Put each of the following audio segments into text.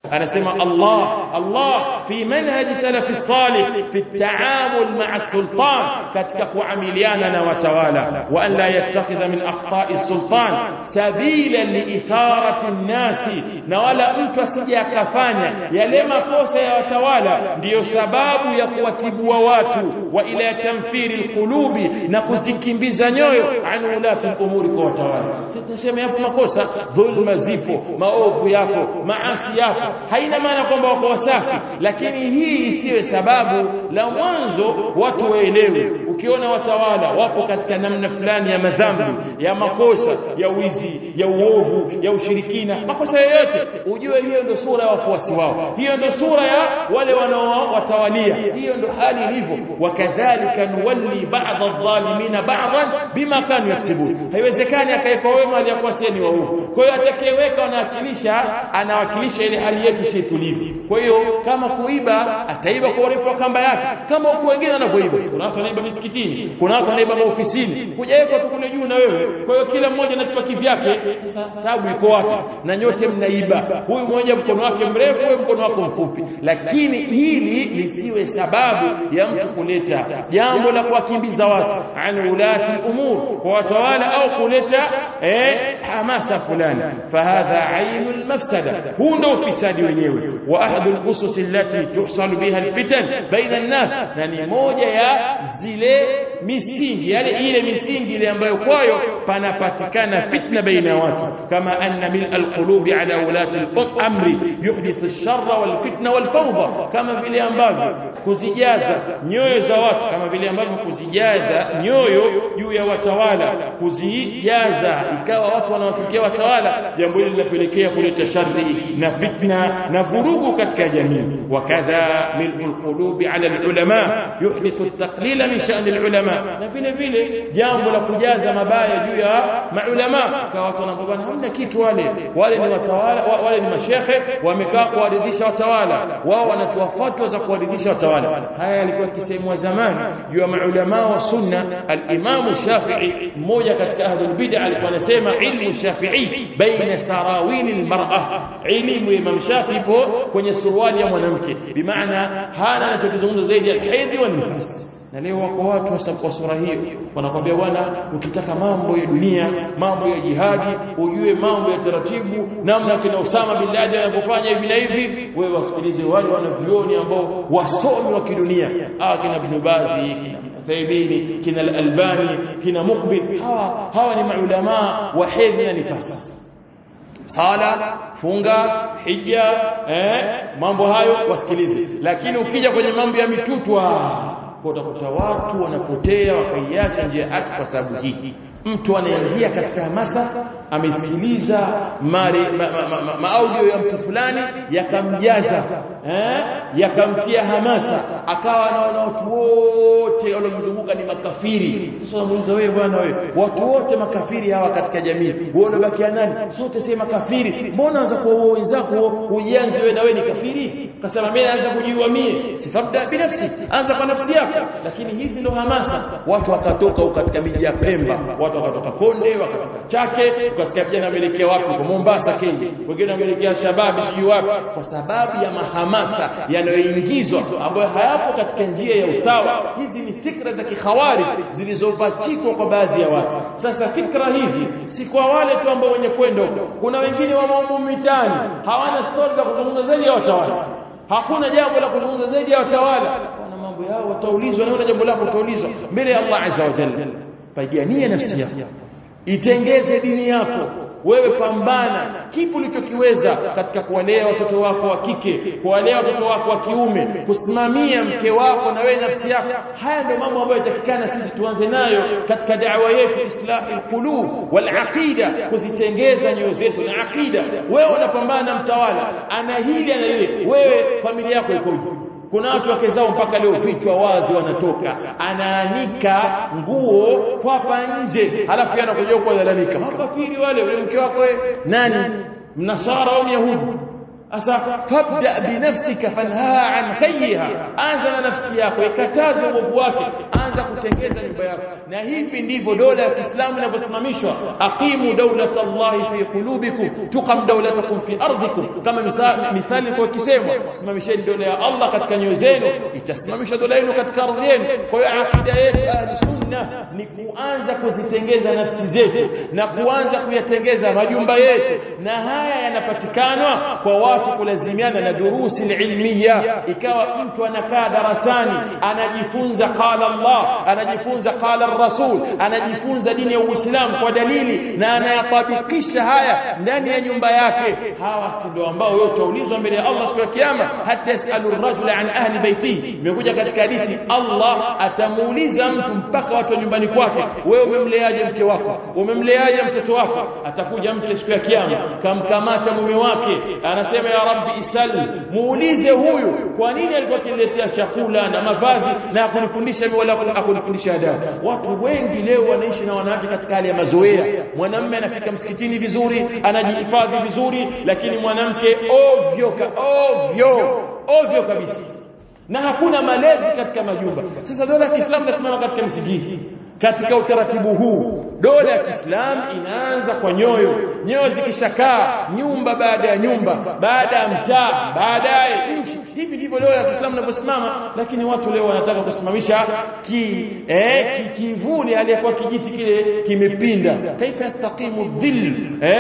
anasema Allah fi manhaj salaf salih fi at-ta'amul ma'a as-sultan, katika kuamiliana na watawala, wa an la yattakhidha min akhta'i as-sultan sabila liitharati an-nasi, na wala mtu asije akafanya yale makosa ya watawala ndiyo sababu ya kuwatibua watu, wa ila tamfiri al-qulubi, na kuzikimbiza nyoyo, an ulati al-umuri, kwa watawala. Tunasema hapo makosa, dhulma zipo, maovu yako, maasi yako, haina maana kwamba wako wasafi, lakini hii isiwe sababu la mwanzo watu waelewe. Ukiona watawala wapo katika namna fulani ya madhambi, ya makosa, ya wizi, ya uovu, ya ushirikina, makosa yoyote, ujue hiyo ndio sura ya wafuasi wao, hiyo ndio sura ya wale wanaowatawalia, hiyo ndio hali ilivyo. Wakadhalika nuwalli ba'd adh-dhalimina ba'dan bima kanu yaksibun. Haiwezekani akaekwa wema aliyakuwa si ni waovu. Kwa hiyo atakayeweka anawakilisha ile hali yetu sisi tulivyo. Kwa hiyo kama kuiba, ataiba kwa urefu wa kamba yake, kama huko wengine wanavyoiba. Kuna watu wanaiba misikitini, kuna watu wanaiba maofisini, hujawekwa tu kule juu na wewe. Kwa hiyo kila mmoja anachukua kivyake. Sasa tabu iko wapi? Na nyote mnaiba, huyu mmoja mkono wake mrefu, wewe mkono wako mfupi. Lakini hili lisiwe sababu ya mtu kuleta jambo la kuwakimbiza watu an ulati al-umur, kwa watawala, au kuleta hamasa fulani. Fahadha ainul mafsada, huu ndio ufisadi wenyewe. Wa ahadul usus allati tuhsalu biha al-fitan baina an-nas, na ni moja ya zile misingi, ile misingi ile ambayo kwayo panapatikana fitna baina watu. Kama anna mil al-qulubi ala ulati al-amri yuhdithu ash-sharra wal-fitna wal-fawda, kama vile ambavyo kuzijaza nyoyo za watu, kama vile ambavyo kuzijaza nyoyo juu ya watawala, kuzijaza ikawa watu wanawatukia watawala, jambo hili linapelekea kuleta shari na fitna na vurugu katika jamii. Wakadha mil'ul qulubi ala al-ulama yuhdithu at-taqlila min sha'n al-ulama, na vile vile jambo la kujaza mabaya juu ya maulama, kwa watu wanapobana hamna kitu, wale ni watawala, wale ni mashekhe wamekaa kuwaridhisha watawala, wao wanatoa fatwa za kuwaridhisha watawala. Haya yalikuwa kisemwa zamani juu ya maulama wa sunna. Al-Imam Shafi'i, mmoja katika ahlul bid'ah, alikuwa anasema ilmu Shafi'i baina sarawili al-mar'a, ilmu Imam Shafi'i ipo kwenye suruali ya mwanamke, bimaana hana anachokizungumza zaidi ya hedhi wa nifasi. Na leo wako watu kwa sura hiyo wanakwambia, bwana, ukitaka mambo ya dunia, mambo ya jihadi, ujue mambo ya taratibu, namna kina Usama bin Laden anapofanya hivi na hivi, wewe wasikilize wale wanavioni ambao wasomi wa kidunia, kina Ibn Baz, kina Thaibini, kina Al-Albani, kina Muqbil. Hawa ni maulama wa hedhi na nifasi, sala, funga, hija, mambo hayo wasikilize. Lakini ukija kwenye mambo ya mitutwa, utakuta watu wanapotea wakaiacha njia yake kwa sababu hii. Mtu anaingia katika hamasa, amesikiliza audio ya mtu fulani yakamjaza, yakamtia hamasa, akawa anaona watu wote waliomzunguka ni makafiri. Sasa unamuuliza wewe, bwana wewe, watu wote makafiri hawa katika jamii, wewe unabaki nani? Sote sema makafiri. Mbona anza kwa wenzako ujianze wewe na wewe ni kafiri? Kasema mimi naanza kujiua mie, sifabda binafsi, anza kwa nafsi yako. Lakini hizi ndo hamasa. Watu wakatoka katika miji ya Pemba, watu wakatoka Konde, wakatoka Chake, ukasikia vijana wameelekea wapi? Kwa Mombasa, Kenya, wengine wameelekea Shababi sijui wapi, kwa sababu ya mahamasa yanayoingizwa ambayo hayapo katika njia ya usawa. Hizi ni fikra za kikhawarij zilizopachikwa kwa baadhi ya watu. Sasa fikra hizi si kwa wale tu ambao wenye kwenda huko, kuna wengine wa maumu mitani hawana story za kuzungumza zaidi ya watawala, hakuna jambo la kuzungumza zaidi ya watawala. Wana mambo yao, wataulizwa, na jambo lako utaulizwa mbele ya Allah azza wa jalla. Pigania nafsi yako, itengeze dini yako, wewe pambana kipi ulichokiweza katika kuwalea watoto wako wa kike, kuwalea watoto wako wa kiume, kusimamia mke wako na wewe nafsi yako. Haya ndio mambo ambayo yatakikana sisi tuanze nayo katika da'wa yetu, islahul qulub wal aqida, kuzitengeza nyoyo zetu na aqida. Wewe unapambana na mtawala, ana hili ana ile, wewe familia yako ikoje? Kuna watu wake zao mpaka leo vichwa wazi wanatoka, anaanika nguo kwa nje, halafu anakuja huko kulalamika, makafiri wale. Wewe mke wako nani, mnasara au yahudi? Asa fabda binafsika fanha an khayha, anza na nafsi yako, ikataze uovu wake, anza kutengeza nyumba yako. Na hivi ndivyo dola ya Kiislamu inavyosimamishwa. Aqimu dawlatallahi fi qulubikum tuqam dawlatakum fi ardikum, kama mithali kwa kisema, simamisheni dola ya Allah katika nyoyo zenu, itasimamisha dola yenu katika ardhi yenu. Kwa hiyo akida yetu ahli sunna ni kuanza kuzitengeza nafsi zetu na kuanza kuyatengeza majumba yetu, na haya yanapatikana kwa watu kulazimiana na durusi ilmiya. Ikawa mtu anakaa darasani anajifunza qala Allah, anajifunza qala ar-rasul, anajifunza dini ya Uislamu kwa dalili na anayatabikisha haya ndani ya nyumba yake. Hawa si ndio ambao wewe utaulizwa mbele ya Allah siku ya kiyama, hata yasalu ar-rajula an ahli baitihi. Imekuja katika hadithi Allah atamuuliza mtu mpaka watu wa nyumbani kwake, wewe umemleaje mke wako, umemleaje mtoto wako? Atakuja mke siku ya kiyama kamkamata mume wake, anasema ya rabbi isal, muulize huyu kwa nini alikuwa akiniletea chakula na mavazi na akunifundisha mimi wala akunifundisha adabu. Watu wengi leo wanaishi na wanawake katika hali ya mazoea. Mwanamume anafika msikitini vizuri, anajihifadhi vizuri, lakini mwanamke ovyo kabisa, na hakuna malezi katika majumba. Sasa dola ya Kiislamu inasimama katika misikiti. Katika utaratibu huu dola ya Kiislamu inaanza kwa nyoyo zikishakaa, nyumba baada ya nyumba, baada ya mtaa, baadaye nchi. Hivi ndivyo dola ya Kiislamu inavyosimama. Lakini watu leo wanataka kusimamisha kivuli aliyekuwa kijiti kile kimepinda. Kaifa yastaqimu dhill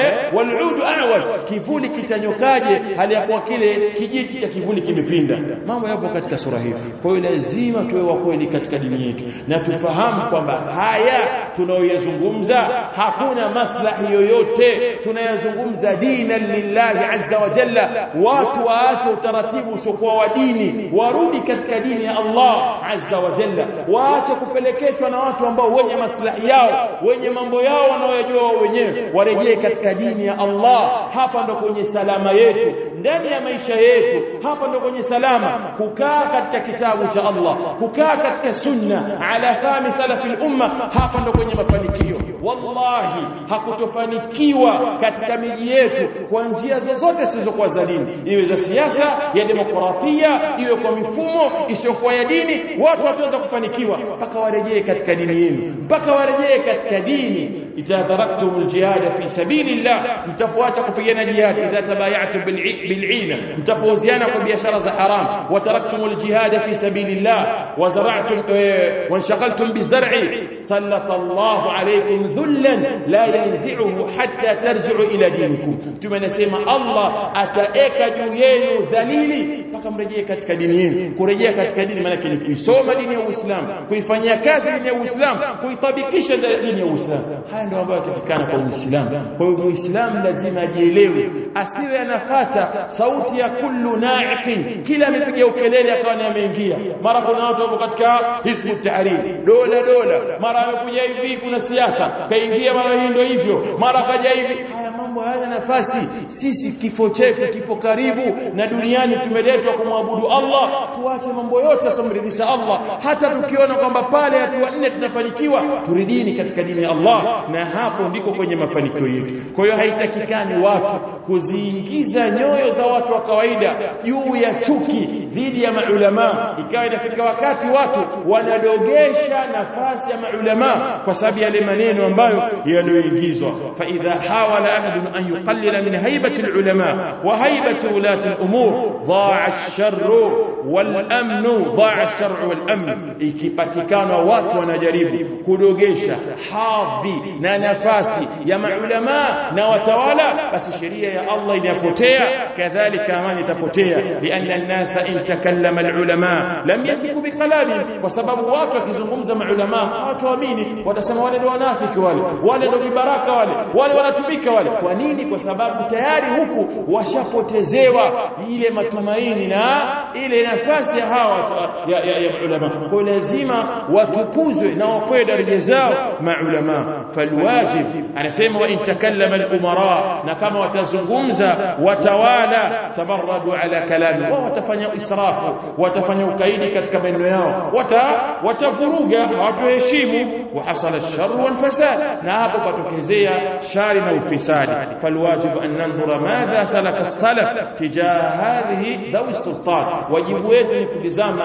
wal'ud a'waj, kivuli kitanyokaje aliyekuwa kile kijiti cha kivuli kimepinda? Mambo yapo katika sura hii. Kwa hiyo lazima tuwe wa kweli katika dini yetu na tufahamu kwamba haya tunaoyazungumza hakuna maslahi yoyote, tunayazungumza dina lillahi azza wa jalla. Watu waache utaratibu usiokuwa wa dini, warudi katika dini ya Allah azza wa jalla, waache kupelekeshwa na watu ambao wenye maslahi yao, wenye mambo yao wanaojua wao wenyewe, warejee katika dini ya Allah. Hapa ndo kwenye salama yetu ndani ya maisha yetu, hapa ndo kwenye salama. Kukaa katika kitabu cha Allah, kukaa katika sunna ala fahmi salafil umma, hapa ndo kwenye mafanikio. Wallahi hakutofanikiwa katika miji yetu kwa njia zozote zisizokuwa za dini, iwe za siasa ya demokratia, iwe kwa mifumo isiyokuwa ya dini. Watu wataweza kufanikiwa mpaka warejee katika dini yenu, mpaka warejee katika dini. idha taraktumul jihad fi sabilillah, mtapoacha kupigana jihad, idha tabaya'tum bil'ina, mtapoziana kwa biashara za haram, wa taraktumul jihad fi sabilillah wa zara'tum wa inshaghaltum bizar'i, sallallahu alaykum dhullan la yanzi'uhu hatta tarji'u ila dinikum. Tumenasema Allah ataeka juu yenu dhalili mpaka mrejee katika dini yenu. Kurejea katika dini maana ni kuisoma dini ya Uislamu, kuifanyia kazi dini ya Uislamu, kuitabikisha dini ya Uislamu. Haya ndio ambayo yatakikana kwa Uislamu. Kwa hiyo Muislamu lazima ajielewe, asiwe anafuata sauti ya kullu na'iqin, kila amepiga ukelele akawa ameingia. Mara kuna watu wapo katika Hizbut Tahrir, dola mara amekuja hivi, kuna siasa kaingia, mara hii ndio hivyo, mara kaja hivi. Haya mambo hayana nafasi. Sisi kifo chetu kipo karibu, na duniani tumeletwa kumwabudu Allah. Tuache mambo yote yasomridhisha Allah. Hata tukiona kwamba pale hatua 4 tunafanikiwa, turidini katika dini ya Allah, na hapo ndiko kwenye mafanikio yetu. Kwa hiyo haitakikani watu kuziingiza nyoyo za watu wa kawaida juu ya chuki dhidi ya maulama. Ikawa inafika wakati watu wanadogesha nafasi ya maulama kwa sababu ya maneno ambayo yaliyoingizwa. Fa idha hawala ahadun an yuqallila min haibati alulama wa haibati ulati alumur dha'a ash-sharru wal amnu, dha'a ash-sharru wal amn. Ikipatikana watu wanajaribu kudogesha hadhi na nafasi ya maulama na watawala, basi sheria ya Allah inapotea, kadhalika amani itapotea. Lianna an-nasa in takallama al-ulama lam yathiqu bi kalamihim, kwa sababu watu wakizungumza maulama hawatuamini, watasema wale ndio wanafiki, wale ndio vibaraka, wale wanatumika wale. Kwa nini? Kwa sababu tayari huku washapotezewa ile matumaini na ile nafasi ya hawa ya maulama. Kwa lazima watukuzwe na wapewe daraja zao maulama. Falwajib, anasema wa in takallama al-umara, na kama watazungumza watawala, tabarradu ala kalami, wao watafanya israfu, watafanya ukaidi katika maneno yao, watavuruga, hawatuheshimu. Wa hasala ash-sharr wal fasad, na hapo patokezea shari na ufisadi. Falwajib an nandhura madha salaka as-salaf tijaha hadhihi dhawi sultan, wajibu wetu ni kutizama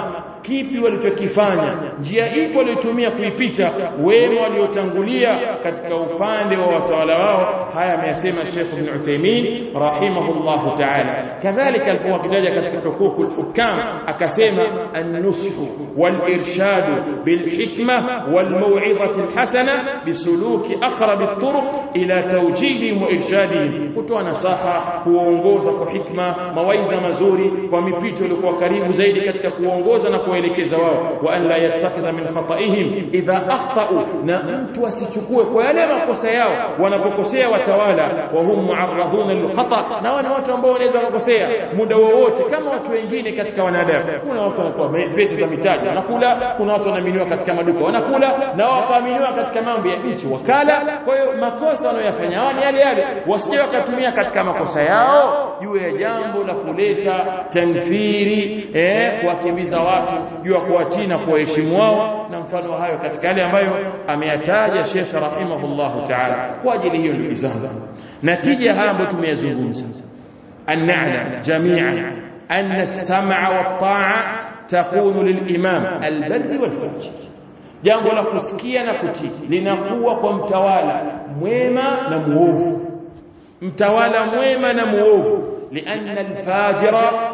kipi walichokifanya, njia ipi waliyotumia kuipita wema waliotangulia katika upande wa watawala wao. Haya ameyasema Sheikh Ibn Uthaymeen rahimahullahu ta'ala. Kadhalika alipokuwa akitaja katika hukukul hukam akasema an-nushu wal-irshadu bil-hikma wal-maw'izati al-hasana bisuluki aqrab at-turuq ila tawjihihim wa irshadihim, kutoa nasaha, kuongoza kwa hikma, mawaidha mazuri, kwa mipito iliyokuwa karibu zaidi katika kuongoza na kuelekeza wao. Wa an la yattakhidha min khata'ihim idha akhta'u, na mtu asichukue kwa yale makosa yao wanapokosea watawala, wa hum mu'arraduna lil khata', na wana watu ambao wanaweza kukosea muda wowote kama watu wengine katika wanadamu. Kuna watu wanakuwa pesa za mitaji wanakula, kuna watu wanaaminiwa katika maduka wanakula, na wakaaminiwa katika mambo ya nchi wakala. Kwa hiyo makosa wanayofanya wao ni yale yale, wasije wakatumia katika makosa yao juu ya jambo la kuleta tanfiri, kuwakimbiza watu juu ya kuwatii na kuwaheshimu wao, na mfano hayo katika yale ambayo ameyataja Sheikh rahimahullahu ta'ala. Kwa ajili hiyo ndugu zangu, natija haya ambayo tumeyazungumza, an na'lam jami'an anna as-sam'a wat-ta'a takunu lil-imam al-barri wal-fajr. Jambo la kusikia na kutii linakuwa kwa mtawala mwema na muovu, mtawala mwema na muovu. لأن الفاجر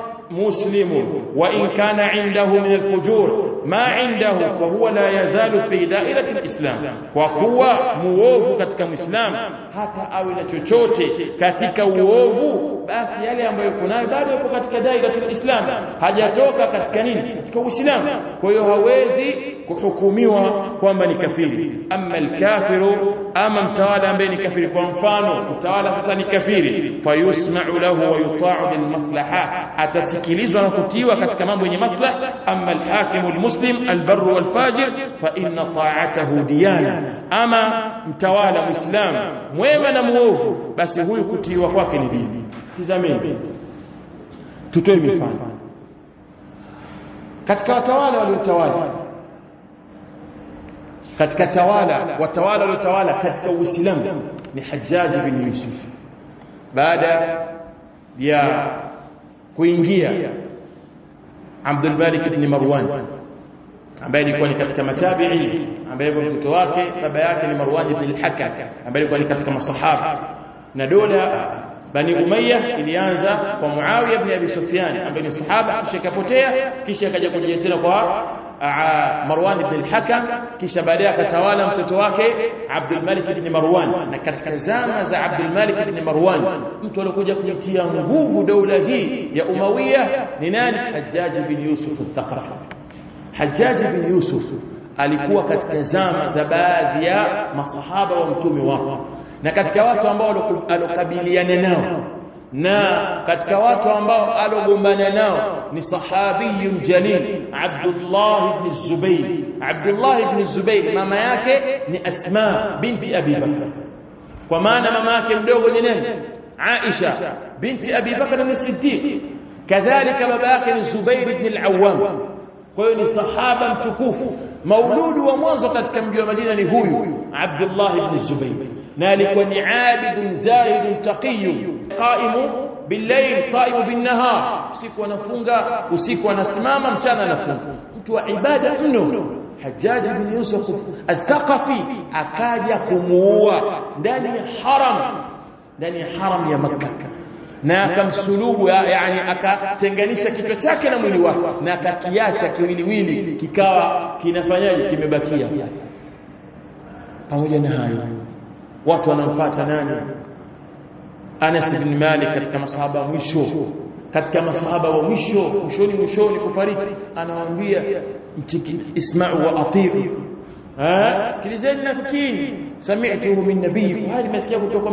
مسلم وإن كان عنده من الفجور ما عنده فهو لا يزال في دائرة الإسلام. وقوة muovu katika Muislamu hata awe na chochote katika uovu, basi yale ambayo kunayo bado yuko katika dairatul Islam, hajatoka katika nini, katika Uislamu. Kwa hiyo hawezi kuhukumiwa kwamba ni kafiri. Amma al-kafiru, ama mtawala ambaye ni kafiri, kwa mfano mtawala sasa ni kafiri, fayusma'u lahu wa yuta'u bil maslaha, atasikilizwa na kutiwa katika mambo yenye maslaha. Amma al-hakimu al-muslim al-barru wal-fajir fa inna ta'atahu diyana, ama mtawala muislam mwema na muovu, basi huyu kutiwa kwake ni dini. Tazameni, tutoe mifano katika watawala waliotawala, katika watawala waliotawala katika Uislamu ni Hajjaj bin Yusuf. Baada ya kuingia Abdul Malik ibn Marwan ambaye alikuwa ni katika matabi'i, ambaye mtoto wake baba yake ni Marwan ibn al-Hakam ambaye alikuwa ni katika masahaba, na dola Bani Umayya ilianza kwa Muawiya ibn Abi Sufyan ambaye ni sahaba, kisha kapotea, kisha akaja kuja tena kwa Marwan ibn al-Hakam, kisha baadaye akatawala mtoto wake Abdul Malik ibn Marwan. Na katika zama za Abdul Malik ibn Marwan, mtu alikuja kujitia nguvu dola hii ya Umayya ni nani? Hajjaj ibn Yusuf al-Thaqafi. Hajjaj ibn Yusuf alikuwa katika zama za baadhi ya masahaba wa mtume wake, na katika watu ambao alokabiliana nao na katika watu ambao alogombana nao ni sahabiyun jalil Abdullah ibn Zubayr. Abdullah ibn Zubayr mama yake ni Asma binti Abi Bakr, kwa maana mama yake mdogo ni nani? Aisha binti Abi Bakr as-Siddiq. Kadhalika baba yake ni Zubair ibn al-Awwam. Kwa hiyo ni sahaba mtukufu. Mauludu wa mwanzo katika mji wa Madina ni huyu Abdullah ibn Zubayr, na alikuwa ni abidun zahidun taqiyun qaimu bil-layl saimu bin-nahar, usiku anafunga, usiku anasimama, mchana anafunga, mtu wa ibada mno. Hajjaj ibn Yusuf al-Thaqafi akaja kumuua ndani ya haram ya Makkah, na akamsulubu, yani akatenganisha kichwa chake na mwili wake, na akakiacha kiwiliwili kikawa kinafanyaje, kimebakia. Pamoja na hayo, watu wanamfuata nani? Anas ibn Malik, katika masahaba mwisho, katika masahaba wa mwishoni kufariki, anawaambia isma'u wa ati'u, sikilizeni na kutii. Sami'tuhu min nabii, hadi nimesikia kutoka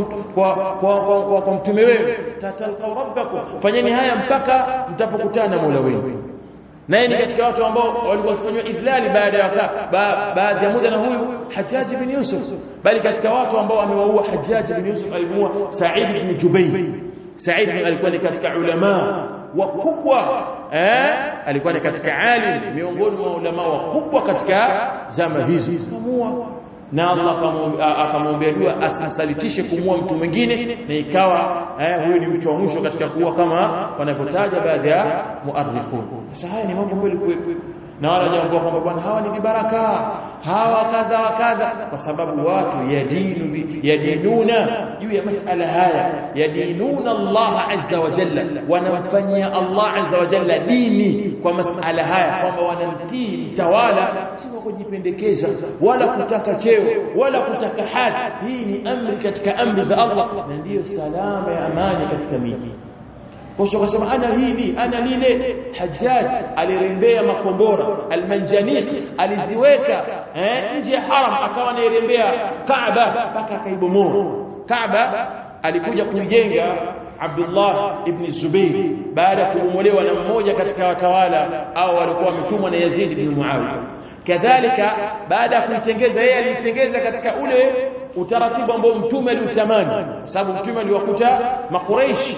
kwa mtume wenu, tatalqa rabbakum, fanyeni haya mpaka mtapokutana na Mola wenu. Naye ni katika watu ambao walikuwa wakifanywa idhlali baada ya muda na huyu Hajjaj ibn Yusuf, bali katika watu ambao amewaua Hajjaj ibn Yusuf alimuua Sa'id ibn Jubayr. Sa'id alikuwa ni katika ulama wakubwa, alikuwa ni katika alim miongoni mwa ulama wakubwa katika zama hizo, akamua, na Allah akamwambia dua asimsalitishe kumua mtu mwingine, na ikawa huyu ni mtu wa mwisho katika kuua kama wanavyotaja baadhi ya muarrikhun. Sasa haya ni mambo kweli na wala jambo kwamba bwana hawa ni vibaraka, hawa kadha wa kadha, kwa sababu watu yadinuna juu ya masala haya, yadinuna Allah azza wa jalla, wanamfanyia Allah azza wa jalla dini kwa masala haya, kwamba wanamtii mtawala, si kwa kujipendekeza wala kutaka cheo wala kutaka hadhi. Hii ni amri katika amri za Allah, na ndiyo salama ya amani katika miji. Kwa kusema ana hili ana lile. Hajjaj alirembea makombora almanjaniq, aliziweka nje ya haram, akawa anarembea Kaaba mpaka akaibomoa Kaaba. Alikuja kujenga Abdullah ibn Zubayr baada ya kubomolewa na mmoja katika watawala au walikuwa wametumwa na Yazid ibn Muawiya. Kadhalika baada ya kuitengeza, yeye alitengeza katika ule utaratibu ambao mtume aliutamani, sababu mtume aliwakuta makuraish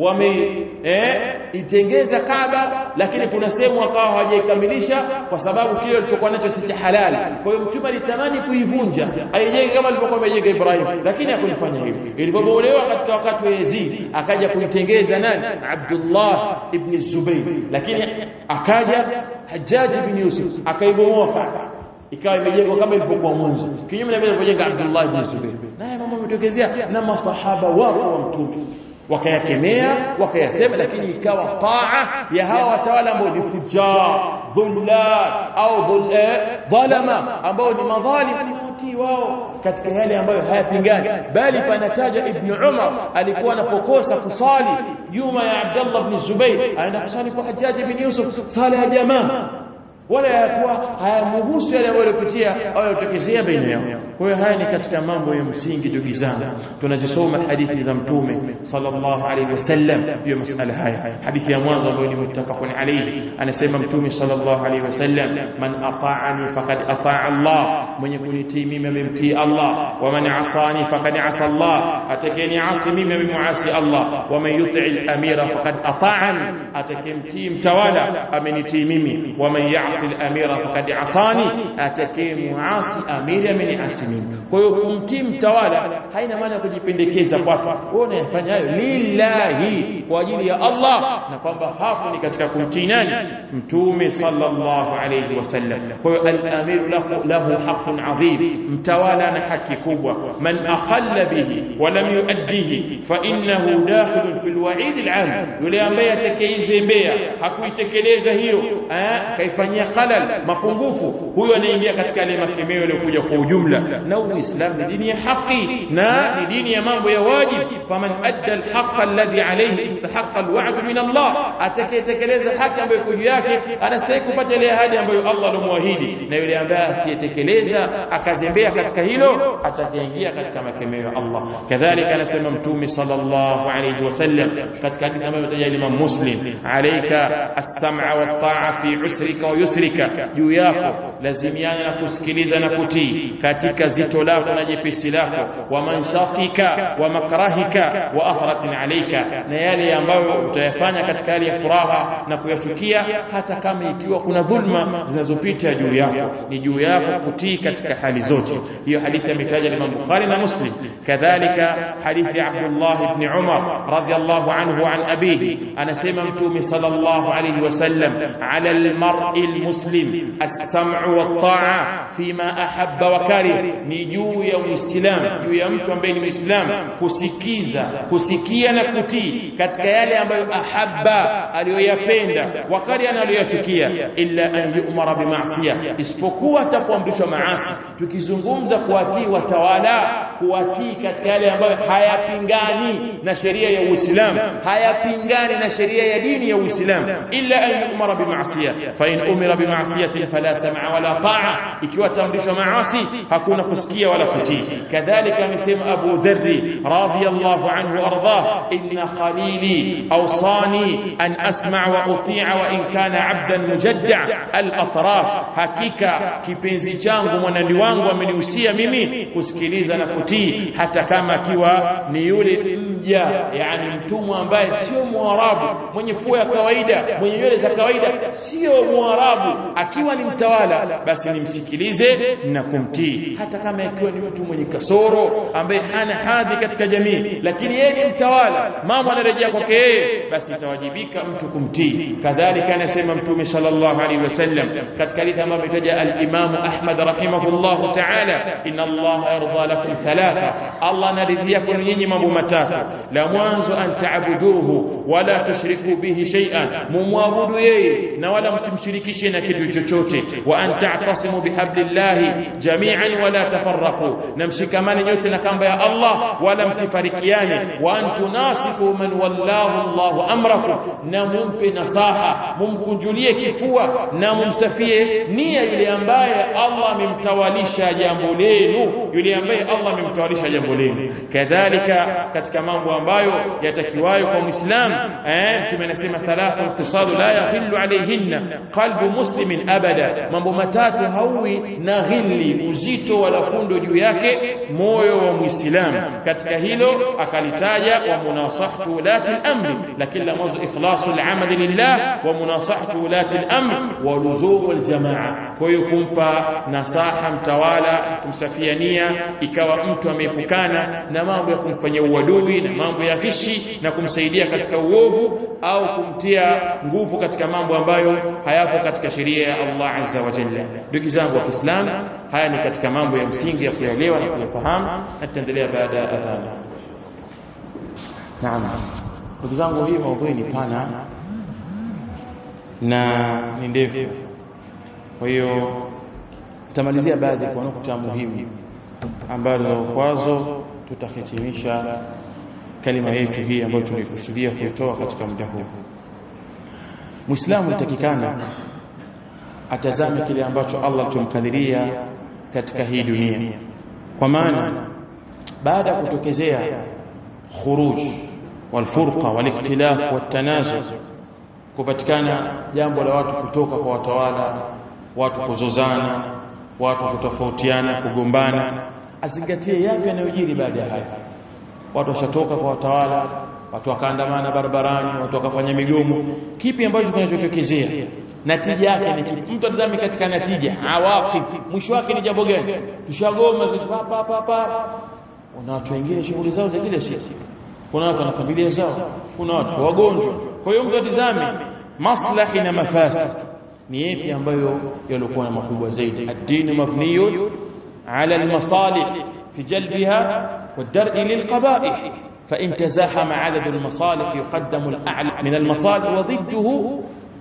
itengeza Kaaba, lakini kuna sehemu wakawa hawajaikamilisha kwa sababu kile alichokuwa nacho si cha halali. Kwa hiyo mtume alitamani kuivunja, aijenge kama alivyokuwa amejenga Ibrahim, lakini hakulifanya hivyo. Ilipobomolewa katika wakati wa Yazid, akaja kuitengeza nani? Abdullah ibn Zubayr, lakini akaja Hajjaj ibn Yusuf akaibomoa Kaaba, ikawa imejengwa kama ilivyokuwa mwanzo, kinyume na vile alivyojenga Abdullah ibn Zubayr. Naye mambo yametokezea na masahaba wako wa mtume wakayakemea wakayasema, lakini ikawa taa ya hawa watawala ambao ni fujjar, dhullal au dhalama, ambao ni madhalim, ni wao katika yale ambayo hayapingani. Bali panataja Ibn Umar alikuwa anapokosa kusali nyuma ya Abdullah ibn Zubayr, anaenda kusali kwa Hajjaj ibn Yusuf sala ya jamaa, wala yakuwa hayamhusu yale yaliyopitia au yatokezea baina yao. Kwa hiyo haya ni katika mambo ya msingi ndugu zangu, tunazisoma hadithi za mtume sallallahu alaihi wasallam hiyo masala haya. Hadithi ya mwanzo ambayo ni muttafaqun alayhi, anasema mtume sallallahu alaihi wasallam, man ata'ani faqad ata'a Allah, mwenye kunitii mimi amemtii Allah, wa man asani faqad asa Allah, atakeni asi mimi amemuasi Allah, wa man yuti'i al-amira faqad ata'ani, atakemtii mtawala amenitii mimi, wa man ya'si al-amira faqad asani, atakemuasi amiri ameniasi. Kwa hiyo kumtii mtawala haina maana kujipendekeza kwake, wewe unayafanya hayo lillahi, kwa ajili ya Allah, na kwamba hapo ni katika kumtii nani? Mtume sallallahu alayhi wasallam. Kwa hiyo al-amiru lahu haqqun adhim, mtawala na haki kubwa. Man akhalla bihi wa lam yuaddihi fa innahu dakhilun fil wa'id al-'am, yule ambaye atakayezembea hakuitekeleza hiyo, kaifanyia khalal mapungufu, huyo anaingia katika ile makemeo yaliyokuja kwa ujumla. Na Uislamu ni dini ya haki na ni dini ya mambo ya wajibu. Faman adda alhaqqa alladhi alayhi istahaqqa alwa'd min Allah, atakayetekeleza haki ambayo iko juu yake anastahili kupata ile ahadi ambayo Allah alomwahidi, na yule ambaye asiyetekeleza akazembea katika hilo ataingia katika makemeo ya Allah. Kadhalika anasema mtume sallallahu alayhi wasallam katika hadithi ambayo imetaja Imam Muslim, alayka as-sam'a wat-ta'a fi usrika wa yusrika, juu yako lazimiana na kusikiliza na kutii katika zito lako na jepesi lako, wa manshaqika wa makrahika wa ahratin alayka, na yale ambayo utayafanya katika hali ya furaha na kuyachukia, hata kama ikiwa kuna dhulma zinazopita juu yako, ni juu yako kutii katika hali zote. Hiyo hadithi imetaja Imam Bukhari na Muslim. Kadhalika hadithi Abdullah ibn Umar radhiyallahu anhu an abihi, anasema mtume sallallahu alayhi wasallam, ala almar'i almuslim as-sam'u wat-ta'a fima ahabba wa karih, ni juu ya Muislamu, juu ya mtu ambaye ni Muislamu kusikia na kutii katika yale ambayo ahabba, aliyoyapenda, wakati analiyochukia, illa an yu'mara bima'siyah, isipokuwa atakuamrishwa maasi. Tukizungumza kuwatii watawala, kuwatii katika yale ambayo hayapingani na sheria ya Uislamu, hayapingani na sheria ya dini ya Uislamu, illa an yu'mara bima'siyah, fa in umira bima'siyatin fala sam'a wala ta'a, ikiwa tamrishwa maasi hakuna kusikia wala kutii. Kadhalika amesema Abu Dharr radhiyallahu anhu ardhah, inna khalili awsani an asma' wa uti'a wa in kana 'abdan mujadda al-atraf, hakika kipenzi changu mwanani wangu amenihusia mimi kusikiliza na kutii hata kama akiwa ni yule mja, yani mtumwa ambaye sio Mwarabu, mwenye pua ya kawaida, mwenye nywele za kawaida, sio Mwarabu, akiwa ni mtawala, basi nimsikilize na kumtii, hata kama ikiwa ni mtu mwenye kasoro ambaye hana hadhi katika jamii, lakini yeye ni mtawala, mambo yanarejea kwake yeye, basi itawajibika mtu kumtii. Kadhalika anasema Mtume sallallahu alaihi wasallam katika hadithi ambayo ametaja al-Imam Ahmad rahimahullah ta'ala, inna Allah yarda lakum thalatha, Allah anaridhia kwenu nyinyi mambo matatu. La mwanzo, an ta'buduhu wala tushriku bihi shay'an, mumwabudu yeye na wala msimshirikishe na kitu chochote. Wa an ta'tasimu bihablillahi jami'an wala tafarraqu, na mshikamane nyote na kamba ya Allah wala msifarikiane. Wa an tunasifu man wallahu Allahu amrakum, na mumpe nasaha, mumkunjulie kifua na mumsafie nia ile ambaye Allah amemtawalisha jambo lenu, yule ambaye Allah amemtawalisha jambo lenu. Kadhalika katika mambo ambayo yatakiwayo kwa Muislam, tumenasema thalathu qisadu la yahillu alayhinna qalbu muslimin abada, mambo matatu haui na ghilli, uzito wala fundo juu yake moyo wa Muislam. Katika hilo akalitaja wa munasahatu ulati al-amri, lakini la mwanzo ikhlasu al-amal lillah wa munasahatu ulati al-amr wa luzum al-jamaa. Kwa hiyo kumpa nasaha mtawala, kumsafia nia, ikawa mtu ameepukana na mambo ya kumfanyia uadui na mambo ya ghishi na kumsaidia katika uovu, au kumtia nguvu katika mambo ambayo hayapo katika sheria ya Allah azza wa jalla. Ndugu zangu wa Kiislamu, haya ni katika mambo ya msingi ya kuelewa na kuyafahamu, na tutaendelea baada ya adhan. Naam, ndugu zangu, hii maudhui ni pana na ni ndefu, kwa hiyo tutamalizia baadhi kwa nukta muhimu ambazo kwazo tutahitimisha kalima yetu hii ambayo tulikusudia kuitoa katika muda huu. Muislamu utakikana atazame kile ambacho Allah tumkadiria katika hii dunia, kwa maana baada ya kutokezea khuruj walfurqa waliktilaf watanazu, kupatikana jambo la watu kutoka kwa watawala, watu kuzozana, watu kutofautiana, kugombana, azingatie yapi yanayojiri baada ya hayo. Watu washatoka kwa watawala, watu wakaandamana barabarani, watu wakafanya migomo. Kipi ambacho kinachotokezea? Natija yake ni kipi? Mtu atazame katika natija, awaqib, mwisho wake ni jambo gani? Tushagoma pa. Kuna watu wengine shughuli zao za kila siku, kuna watu na familia zao, kuna watu wagonjwa. Kwa hiyo mtu atazame maslahi na mafasid, ni yapi ambayo yalikuwa na makubwa zaidi. Ad-din mabniyun ala al-masalih fi jalbiha والدرء للقبائح، فإن تزاحم عدد المصالح يقدم الأعلى من المصالح وضده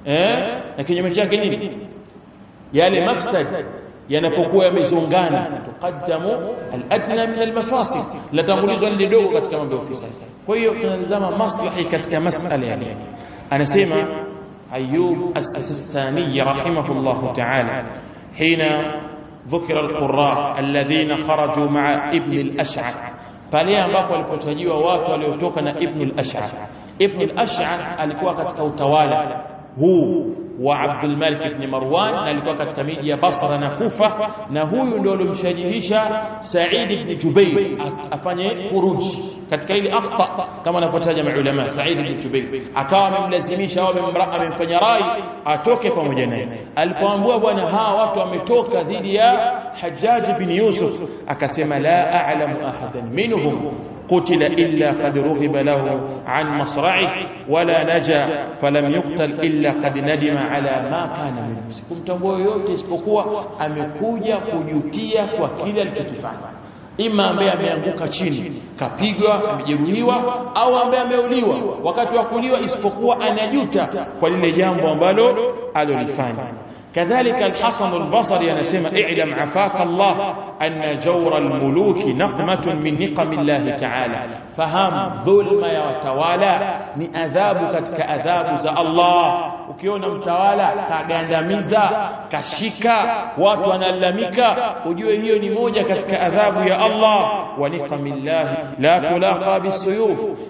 لكن يوم جاء nini yale mafsad yanapokuwa yamezongana, tuqaddamu al-adna min al-mafasid, la tangulizwa lile dogo katika mambo ya ufisadi. Kwa hiyo tunatazama maslahi katika masala yani. Anasema Ayyub as-Sistani rahimahullah ta'ala, hina ذكر القراء الذين خرجوا مع ابن الأشعث، pale ambapo walipotajiwa watu waliotoka na Ibn al-Ash'ath. Ibn al-Ash'ath alikuwa katika utawala huu wa Abdul Malik ibn Marwan, na alikuwa katika miji ya Basra na Kufa, na huyu ndio alomshajihisha Sa'id ibn Jubayr afanye khuruji katika ile akhta, kama anavyotaja maulama. Sa'id ibn Jubayr akawa amemlazimisha au amemfanya rai atoke pamoja naye. Alipoambiwa bwana, hawa watu wametoka dhidi ya Hajjaj ibn Yusuf, akasema la a'lamu ahadan minhum قتل إلا قد رغب له عن مصرعه ولا نجا فلم يقتل إلا قد ندم على ما كان منه. Sikumtambua yote isipokuwa amekuja kujutia kwa kile alichokifanya, ima ambaye ameanguka chini kapigwa amejeruhiwa, au ambaye ameuliwa wakati wa kuliwa, isipokuwa anajuta kwa lile jambo ambalo alilofanya. كذلك الحسن البصري anasema i'lam afaka Allah anna jawra almuluki naqmatun min niqamillahi ta'ala, fahamu dhulma ya watawala ni adhabu katika adhabu za Allah. Ukiona mtawala kagandamiza, kashika watu wanalalamika, ujue hiyo ni moja katika adhabu ya Allah. Wa niqamillahi la tulaqa bisuyuf,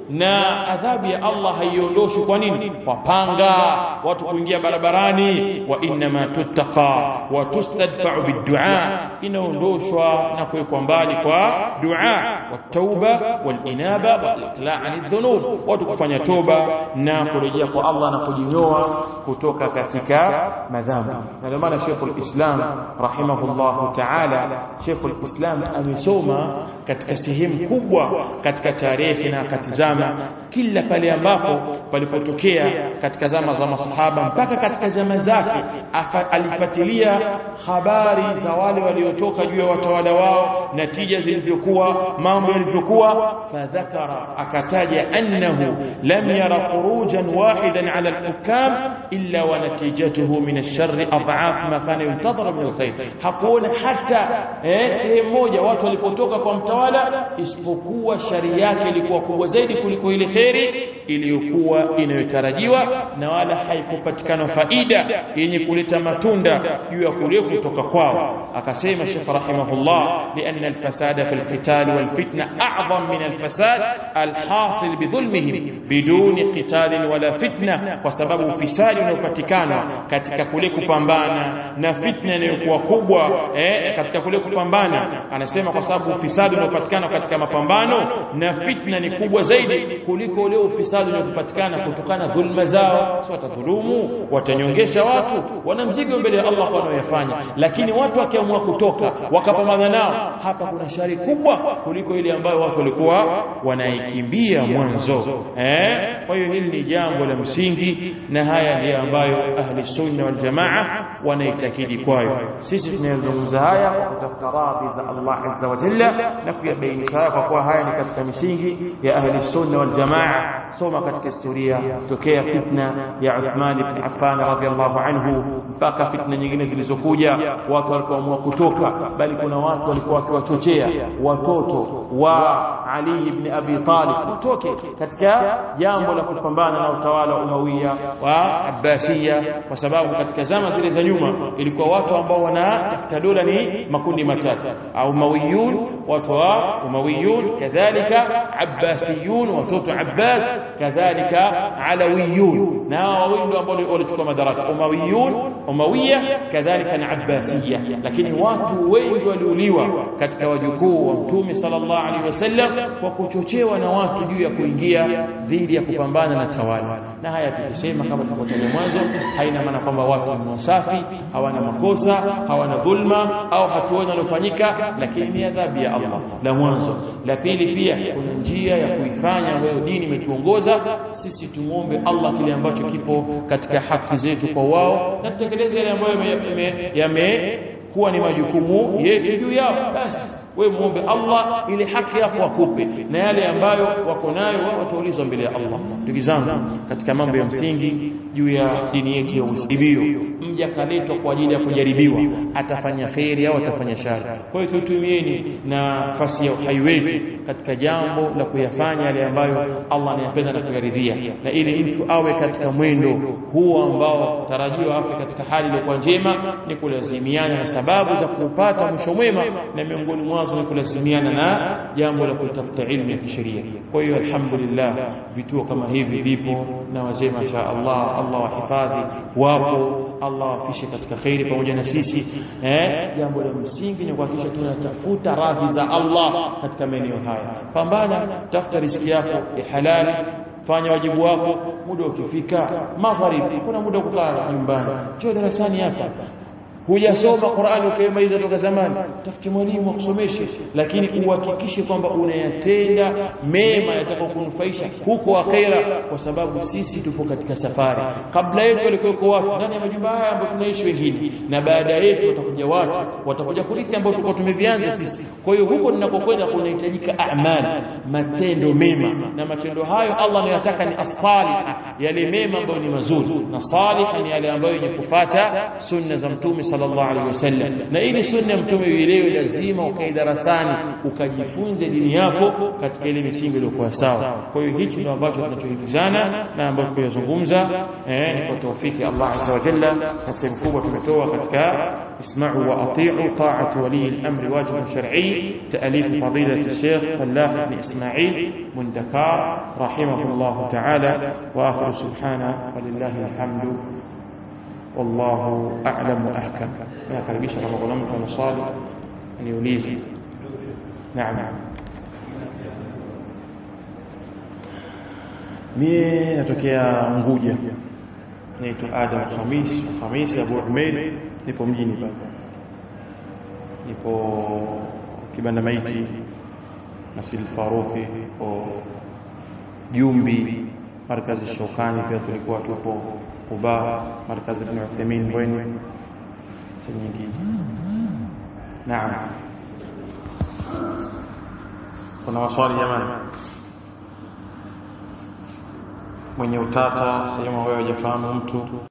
na adhabu ya Allah haiondoshi kwa nini? Kwa panga, watu kuingia barabarani. Wa inma tuttaqa wa tustadfa'u bid-du'a, inaondoshwa na kuwekwa mbali kwa dua, wa tauba wal inaba wal iqla' 'ani dhunub, watu kufanya toba na kurejea kwa Allah na kujinyoa kutoka katika madhambi. Na ndio maana Sheikhul Islam rahimahullah ta'ala, Sheikhul Islam amesoma katika sehemu kubwa katika tarehe na akatizama kila pale ambapo palipotokea katika zama za masahaba mpaka katika zama zake, alifuatilia habari za wale waliotoka juu ya watawala wao, natija zilivyokuwa, mambo yalivyokuwa. Fadhakara, akataja annahu lam yara khurujan wahidan ala al-hukam illa wa natijatuhu min ash-sharri ad'af ma kana yuntadhar min al-khair. Hakuona hata sehemu moja watu walipotoka kwa mtawala isipokuwa shari yake ilikuwa kubwa zaidi kuliko ile khairi iliyokuwa inayotarajiwa, na wala haikupatikana faida yenye kuleta matunda juu ya kule kutoka kwao. Akasema Sheikh rahimahullah, lianna al-fasada fil qital wal fitna a'zam min al-fasad al-hasil bi dhulmihim biduni qital wala fitna, kwa sababu ufisadi unaopatikana katika kule kupambana na fitna inayokuwa kubwa katika kule kupambana. Anasema kwa sababu ufisadi unaopatikana katika mapambano na fitna ni kubwa zaidi kuliko ule ufisadi unaopatikana kutokana dhulma zao. Sio watadhulumu, watanyongesha watu, wana mzigo mbele ya Allah kwa wanayofanya, lakini watu wakiamua kutoka wakapambana nao, hapa kuna shari kubwa kuliko ile ambayo watu walikuwa wanaikimbia mwanzo. Kwa hiyo hili ni jambo la msingi, na haya ndiyo ambayo ahli sunna wal jamaa wanaitakidi kwayo. Sisi tunazungumza haya kwa kutafuta radhi za Allah azza wa jalla na kuyabainisha kwa kuwa haya ni katika misingi ya ahli sunna wal jamaa. Soma katika historia tokea fitna ya Uthman ibn Affan radhiyallahu anhu mpaka fitna nyingine zilizokuja, watu walikuamua kutoka, bali kuna watu walikuwa wakiwachochea watoto wa Ali ibn Abi Talib kutoke katika jambo la kupambana na utawala wa Umayya wa Abbasiyya, kwa sababu katika zama zile za nyuma ilikuwa watu ambao wanatafuta dola ni makundi matatu: au Umayyun, watu wa Umayyun, kadhalika Abbasiyun, watoto Abbas, kadhalika Alawiyun, na wao ndio ambao walichukua madaraka: Umayyun, Umayya, kadhalika na Abbasiyya. Lakini watu wengi waliuliwa katika wajukuu wa Mtume sallallahu alaihi wasallam kwa kuchochewa na watu juu ya kuingia dhidi ya kupambana na tawala. Na haya tukisema kama tulivyotaja mwanzo, haina maana kwamba watu ni wasafi, hawana makosa, hawana dhulma au hatuoni alofanyika, lakini ni adhabu ya Allah la mwanzo. La pili, pia kuna njia ya kuifanya ambayo dini imetuongoza sisi. Tumuombe Allah kile ambacho kipo katika haki zetu kwa wao, na tutekeleze yale ambayo yamekuwa ni majukumu yetu juu yao. Basi wewe muombe Allah ile haki yako akupe, na yale ambayo wako nayo wao wataulizwa mbele ya Allah. Ndugu zangu, katika mambo ya msingi juu ya dini yetu ya Uislamu, mja kaletwa kwa ajili ya kujaribiwa, atafanya khairi au atafanya shari. Kwa hiyo tutumieni nafasi ya uhai wetu katika jambo la kuyafanya yale ambayo Allah anayapenda na kuyaridhia, na ili mtu awe katika mwendo huo ambao tarajiwa afe katika hali iliyokuwa njema, ni kulazimiana na sababu za kupata mwisho mwema, na miongoni mwazo ni kulazimiana na jambo la kutafuta ilmu ya kisheria. Kwa hiyo alhamdulillah, vituo kama hivi vipo, na wazee masha Allah, Allah wahifadhi, wapo, Allah wafishe katika khairi pamoja na sisi. Jambo la msingi ni kuhakikisha tunatafuta radhi za Allah katika maeneo haya. Pambana, tafuta riziki yako ya halali, fanya wajibu wako. Muda ukifika magharibi, kuna muda kukaa nyumbani, njoo darasani hapa. Hujasoma Qur'ani ukaimaliza toka zamani, tafuti mwalimu akusomeshe, lakini uhakikishe kwamba unayatenda mema yatakayokunufaisha huko akhera, kwa sababu sisi tupo katika safari. Kabla yetu walikuwa watu ndani ya majumba haya ambayo tunaishi wengine, na baada yetu watakuja watu watakuja kurithi ambao tulikuwa tumevianza sisi. Kwa hiyo huko tunakokwenda kunahitajika amali, matendo mema, na matendo hayo Allah anayotaka ni as-salih, yale mema ambayo ni mazuri, na salih ni yale ambayo yenye kufuata sunna za Mtume sallallahu alaihi wasallam. Na ili sunna ya mtume ielewe, lazima ukae darasani ukajifunze dini yako katika ile misingi iliyokuwa sawa. Kwa hiyo hichi ndio ambacho tunachohimizana na ambacho tunazungumza ni kwa tawfiki Allah azza wa jalla. Na sehemu kubwa tumetoa katika isma'u wa ati'u ta'atu wali al-amr wajib shar'i ta'alif fadilati الشيخ فلاح بن إسماعيل مندكار رحمه الله تعالى. وآخر سبحانه ولله الحمد والله أعلم وأحكم. أنا كربيش لما قلت ومصالح أن يوليزي. نعم. mimi natokea Unguja, naitwa Adam Khamis Abu Umair, nipo mjini baba, nipo Kibanda Maiti, Masjid Faruqi au Jumbi, markazi Shokani pia tulikuwa tupo Quba, markazi Ibn Uthaymeen Mbweni, sehemu nyingine. Naam, kuna maswali jamani? Mwenye utata sehemu wewe hujafahamu mtu